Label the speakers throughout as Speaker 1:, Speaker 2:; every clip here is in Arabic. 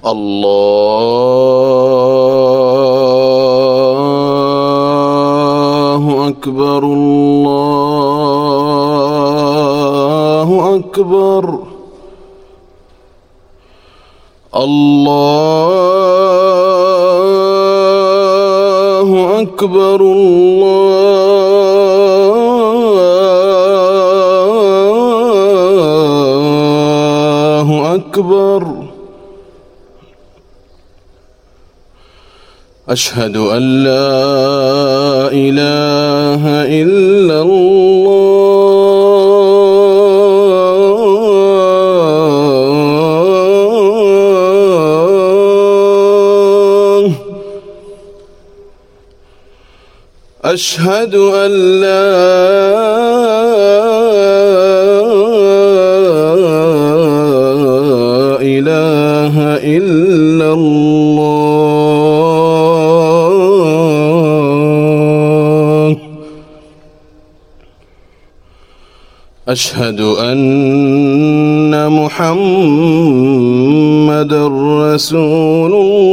Speaker 1: الله أكبر الله أكبر الله أكبر الله أكبر أشهد أن لا إله إلا الله أشهد أن لا إله إلا الله أشهد أن محمدًا رسول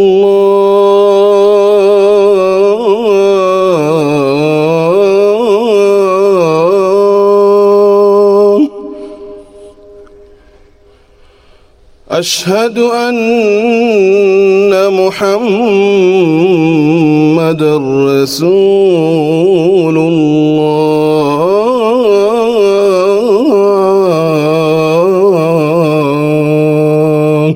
Speaker 1: الله أشهد أن محمدًا رسول الله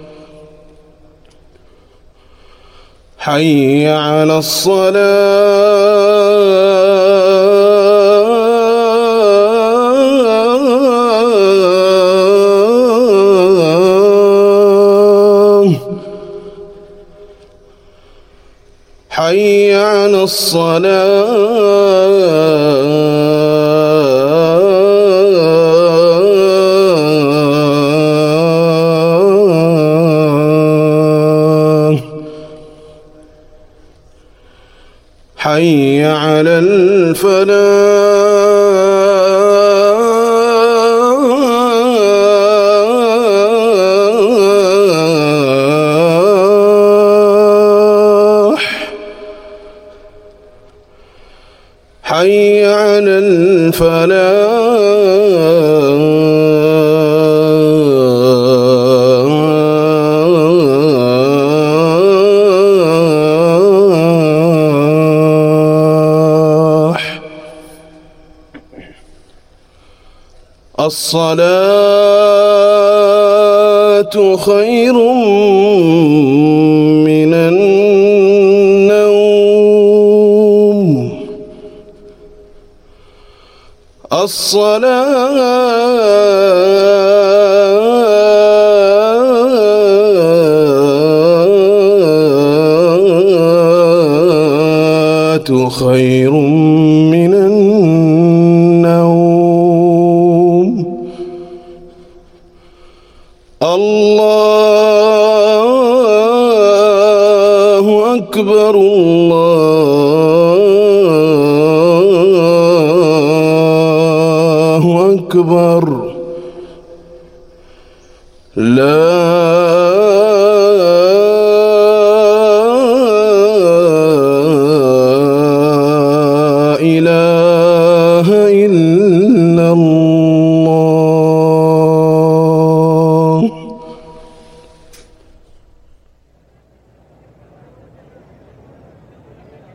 Speaker 1: حي على الصلاة حي على الصلاة حي على الفلاح حي على الفلاح الصلاة خير من النوم الصلاة خير من النوم الله أكبر الله أكبر لا إله إلا الله